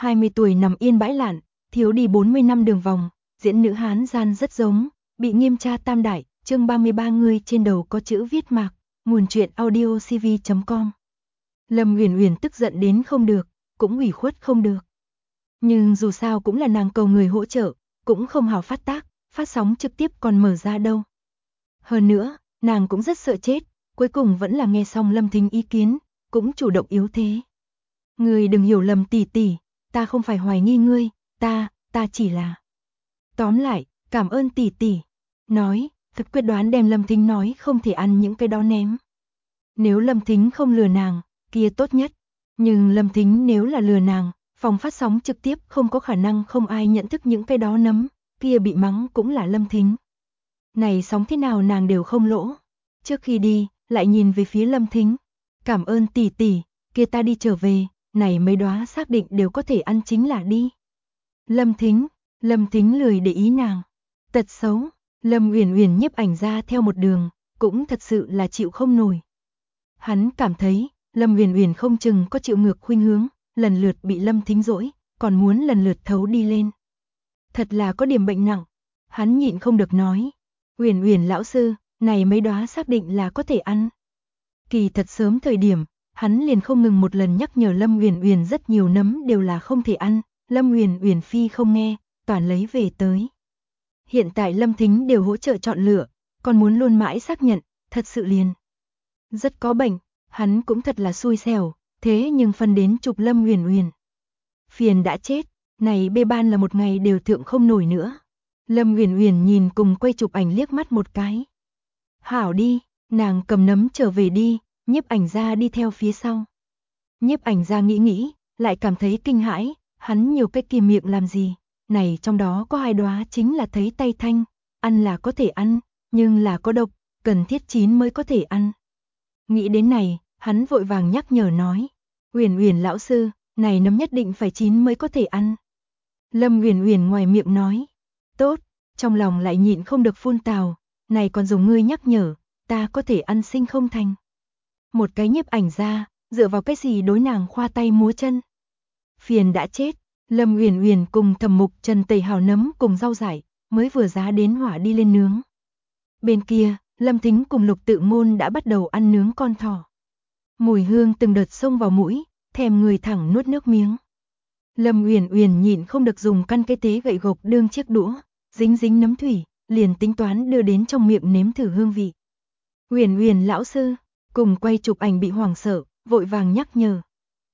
20 tuổi nằm yên bãi lạn, thiếu đi 40 năm đường vòng, diễn nữ Hán gian rất giống, bị nghiêm tra tam đại, chương 33 người trên đầu có chữ viết mạc, nguồn truyện audio cv.com. Lâm Uyển Uyển tức giận đến không được, cũng ủy khuất không được. Nhưng dù sao cũng là nàng cầu người hỗ trợ, cũng không hào phát tác, phát sóng trực tiếp còn mở ra đâu. Hơn nữa, nàng cũng rất sợ chết, cuối cùng vẫn là nghe xong Lâm Thính ý kiến, cũng chủ động yếu thế. Ngươi đừng hiểu lầm tỷ tỷ, ta không phải hoài nghi ngươi, ta chỉ là... Tóm lại, cảm ơn tỷ tỷ. Nói, thật quyết đoán đem Lâm Thính nói không thể ăn những cái đó ném. Nếu Lâm Thính không lừa nàng, kia tốt nhất. Nhưng Lâm Thính nếu là lừa nàng, phòng phát sóng trực tiếp không có khả năng không ai nhận thức những cái đó nấm, kia bị mắng cũng là Lâm Thính. Này sóng thế nào nàng đều không lỗ. Trước khi đi, lại nhìn về phía Lâm Thính. Cảm ơn tỷ tỷ, kia ta đi trở về, này mấy đóa xác định đều có thể ăn chính là đi. Lâm Thính lười để ý nàng. Tật xấu, Lâm Uyển Uyển nhiếp ảnh ra theo một đường, cũng thật sự là chịu không nổi. Hắn cảm thấy, Lâm Uyển Uyển không chừng có chịu ngược khuynh hướng, lần lượt bị Lâm Thính dỗi, còn muốn lần lượt thấu đi lên. Thật là có điểm bệnh nặng. Hắn nhịn không được nói, Uyển Uyển lão sư, này mấy đóa xác định là có thể ăn. Kỳ thật sớm thời điểm, hắn liền không ngừng một lần nhắc nhở Lâm Uyển Uyển rất nhiều nấm đều là không thể ăn, Lâm Uyển Uyển phi không nghe, toàn lấy về tới. Hiện tại Lâm Thính đều hỗ trợ chọn lựa, còn muốn luôn mãi xác nhận, thật sự liền rất có bệnh, hắn cũng thật là xui xẻo, thế nhưng phân đến chụp Lâm Uyển Uyển. Phiền đã chết, này bê ban là một ngày đều thượng không nổi nữa. Lâm Uyển Uyển nhìn cùng quay chụp ảnh liếc mắt một cái. Hảo đi, nàng cầm nấm trở về đi, nhiếp ảnh ra đi theo phía sau. Nhiếp ảnh ra nghĩ, lại cảm thấy kinh hãi, hắn nhiều cái kìm miệng làm gì, này trong đó có 2 đóa chính là thấy tay thanh, ăn là có thể ăn, nhưng là có độc, cần thiết chín mới có thể ăn. Nghĩ đến này, hắn vội vàng nhắc nhở nói, Uyển Uyển lão sư, này nấm nhất định phải chín mới có thể ăn. Lâm Uyển Uyển ngoài miệng nói, tốt, trong lòng lại nhịn không được phun tào, này còn dùng ngươi nhắc nhở, ta có thể ăn sinh không thành. Một cái nhiếp ảnh ra, dựa vào cái gì đối nàng khoa tay múa chân. Phiền đã chết, Lâm Uyển Uyển cùng Thẩm Mục Trần tẩy hào nấm cùng rau dại, mới vừa giá đến hỏa đi lên nướng. Bên kia, Lâm Thính cùng Lục Tự Ngôn đã bắt đầu ăn nướng con thỏ. Mùi hương từng đợt xông vào mũi, thèm người thẳng nuốt nước miếng. Lâm Uyển Uyển nhịn không được dùng căn cái tế gậy gộc đương chiếc đũa, dính nấm thủy, liền tính toán đưa đến trong miệng nếm thử hương vị. Uyển Uyển lão sư, cùng quay chụp ảnh bị hoảng sợ, vội vàng nhắc nhở.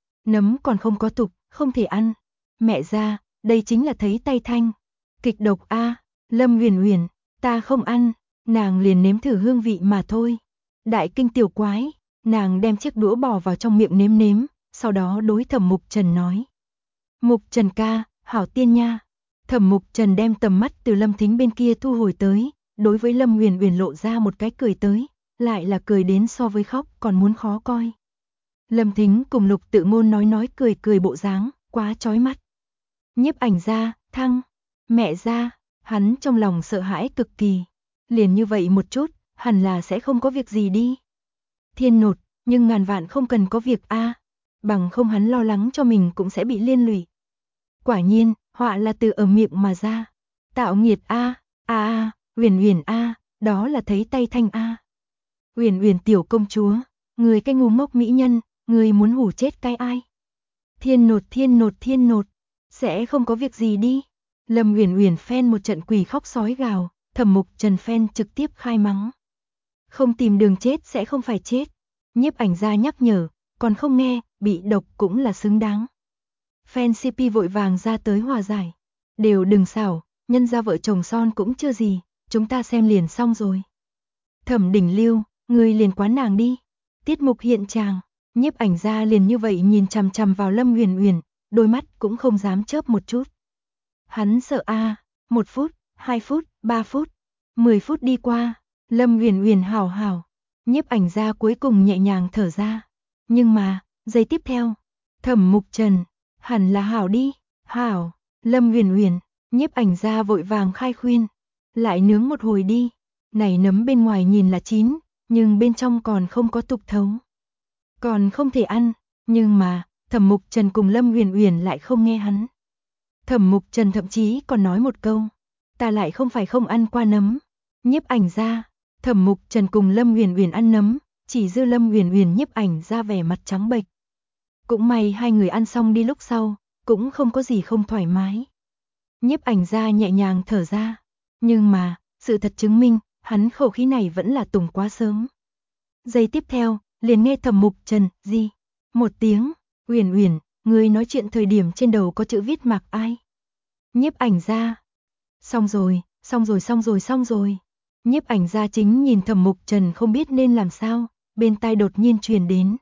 Nấm còn không có tục, không thể ăn. Mẹ ra, đây chính là thấy tay thanh. Kịch độc a, Lâm Uyển Uyển, ta không ăn, nàng liền nếm thử hương vị mà thôi. Đại kinh tiểu quái, nàng đem chiếc đũa bỏ vào trong miệng nếm, sau đó đối Thẩm Mục Trần nói. Mục Trần ca, hảo tiên nha. Thẩm Mục Trần đem tầm mắt từ Lâm Thính bên kia thu hồi tới, đối với Lâm Uyển Uyển lộ ra một cái cười tới, lại là cười đến so với khóc còn muốn khó coi. Lâm Thính cùng Lục Tự Ngôn nói cười bộ dáng, quá chói mắt. Nhiếp ảnh ra, thăng, mẹ ra, hắn trong lòng sợ hãi cực kỳ. Liền như vậy một chút, hẳn là sẽ không có việc gì đi. Thiên nột, nhưng ngàn vạn không cần có việc a, bằng không hắn lo lắng cho mình cũng sẽ bị liên lụy. Quả nhiên, họa là từ ở miệng mà ra. Tạo nghiệt a, Uyển Uyển a, đó là thấy tay thanh a. Uyển Uyển tiểu công chúa, người cái ngu ngốc mỹ nhân, người muốn hủ chết cái ai? Thiên nột, sẽ không có việc gì đi. Lâm Uyển Uyển phen một trận quỷ khóc sói gào, Thẩm Mục Trần phen trực tiếp khai mắng. Không tìm đường chết sẽ không phải chết. Nhiếp ảnh ra nhắc nhở, còn không nghe, bị độc cũng là xứng đáng. Fan CP vội vàng ra tới hòa giải. Đều đừng xảo, nhân ra vợ chồng son cũng chưa gì, chúng ta xem liền xong rồi. Thẩm Đình Lưu, ngươi liền quán nàng đi. Tiết mục hiện tràng, nhiếp ảnh ra liền như vậy nhìn chằm chằm vào Lâm Uyển Uyển, đôi mắt cũng không dám chớp một chút. Hắn sợ a, 1 phút, 2 phút, 3 phút, 10 phút đi qua, Lâm Uyển Uyển hảo, nhiếp ảnh ra cuối cùng nhẹ nhàng thở ra. Nhưng mà, giây tiếp theo, Thẩm Mục Trần, hẳn là hảo đi, hảo, Lâm Uyển Uyển, nhiếp ảnh ra vội vàng khai khuyên, lại nướng một hồi đi, này nấm bên ngoài nhìn là chín, nhưng bên trong còn không có tục thấu. Còn không thể ăn, nhưng mà, Thẩm Mục Trần cùng Lâm Uyển Uyển lại không nghe hắn. Thẩm Mục Trần thậm chí còn nói một câu, ta lại không phải không ăn qua nấm. Nhiếp Ảnh Gia, Thẩm Mục Trần cùng Lâm Uyển Uyển ăn nấm, chỉ dư Lâm Uyển Uyển Nhiếp Ảnh Gia vẻ mặt trắng bệch. Cũng may hai người ăn xong đi lúc sau, cũng không có gì không thoải mái. Nhiếp Ảnh Gia nhẹ nhàng thở ra, nhưng mà, sự thật chứng minh, hắn khẩu khí này vẫn là tùng quá sớm. Giây tiếp theo, liền nghe Thẩm Mục Trần, gì? Một tiếng, Uyển Uyển, người nói chuyện thời điểm trên đầu có chữ viết mạc ai? Nhiếp Ảnh Gia. Xong rồi, xong rồi, xong rồi, xong rồi. Nhiếp Ảnh Gia chính nhìn Thẩm Mục Trần không biết nên làm sao, bên tai đột nhiên truyền đến.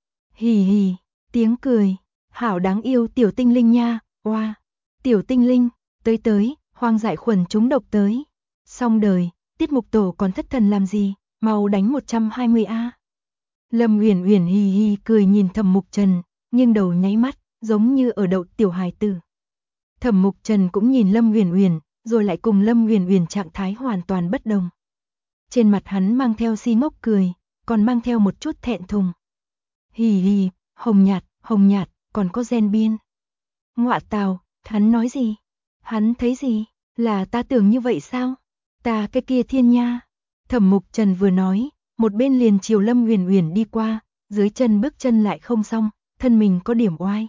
Hì hì, tiếng cười, hảo đáng yêu tiểu tinh linh nha, oa. Tiểu tinh linh, tới, hoang dại khuẩn chúng độc tới. Xong đời, tiết mục tổ còn thất thần làm gì, mau đánh 120A. Lâm Uyển Uyển hì hì cười nhìn Thẩm Mục Trần, nghiêng đầu nháy mắt, giống như ở đậu tiểu hài tử. Thẩm Mục Trần cũng nhìn Lâm Uyển Uyển, rồi lại cùng Lâm Uyển Uyển trạng thái hoàn toàn bất đồng. Trên mặt hắn mang theo si ngốc cười, còn mang theo một chút thẹn thùng. Hì hì, hồng nhạt, còn có gen biên. Ngọa tào, hắn nói gì? Hắn thấy gì? Là ta tưởng như vậy sao? Ta cái kia thiên nha. Thẩm Mục Trần vừa nói, một bên liền chiều Lâm Uyển Uyển đi qua, dưới chân bước chân lại không xong, thân mình có điểm oai.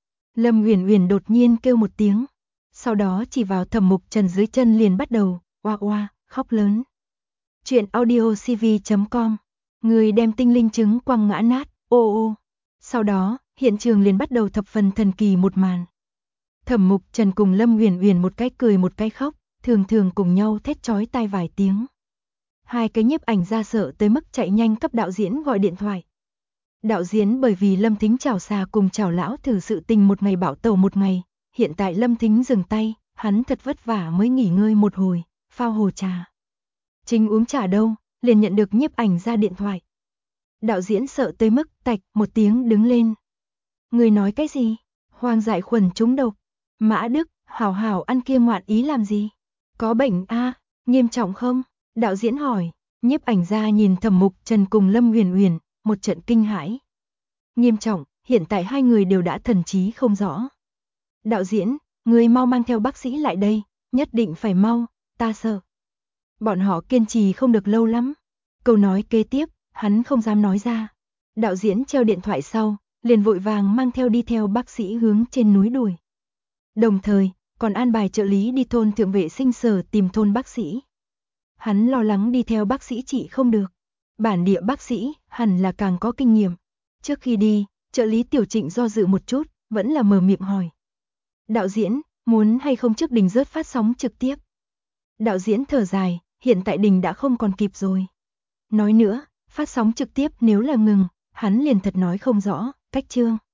Lâm Uyển Uyển đột nhiên kêu một tiếng, sau đó chỉ vào Thẩm Mục Trần dưới chân liền bắt đầu oa oa khóc lớn. Chuyện audiocv.com. Người đem tinh linh trứng quăng ngã nát, ô ô. Sau đó, hiện trường liền bắt đầu thập phần thần kỳ một màn. Thẩm Mục Trần cùng Lâm Uyển Uyển một cái cười một cái khóc, thường thường cùng nhau thét chói tai vài tiếng. Hai cái Nhiếp Ảnh Gia sợ tới mức chạy nhanh cấp đạo diễn gọi điện thoại. Đạo diễn bởi vì Lâm Thính chảo xà cùng chảo lão thử sự tình một ngày bảo tẩu một ngày, hiện tại Lâm Thính dừng tay, hắn thật vất vả mới nghỉ ngơi một hồi, phao hồ trà. Chính uống trà đâu, liền nhận được Nhiếp Ảnh Gia điện thoại. Đạo diễn sợ tới mức tạch một tiếng đứng lên. Người nói cái gì? Hoang dại khuẩn chúng độc. Mã Đức, hảo hảo ăn kia ngoạn ý làm gì? Có bệnh a, nghiêm trọng không? Đạo diễn hỏi. Nhiếp Ảnh Gia nhìn Thẩm Mục Trần cùng Lâm Uyển Uyển, một trận kinh hãi. Nghiêm trọng, hiện tại hai người đều đã thần trí không rõ. Đạo diễn, người mau mang theo bác sĩ lại đây, nhất định phải mau, ta sợ. Bọn họ kiên trì không được lâu lắm. Câu nói kế tiếp, hắn không dám nói ra. Đạo diễn treo điện thoại sau, liền vội vàng mang theo đi theo bác sĩ hướng trên núi đuổi. Đồng thời, còn an bài trợ lý đi thôn thượng vệ sinh sở tìm thôn bác sĩ. Hắn lo lắng đi theo bác sĩ trị không được. Bản địa bác sĩ hẳn là càng có kinh nghiệm. Trước khi đi, trợ lý Tiểu Trịnh do dự một chút, vẫn là mở miệng hỏi. Đạo diễn, muốn hay không trước đình rớt phát sóng trực tiếp? Đạo diễn thở dài, hiện tại đình đã không còn kịp rồi. Nói nữa, phát sóng trực tiếp nếu là ngừng, hắn liền thật nói không rõ, cách chương.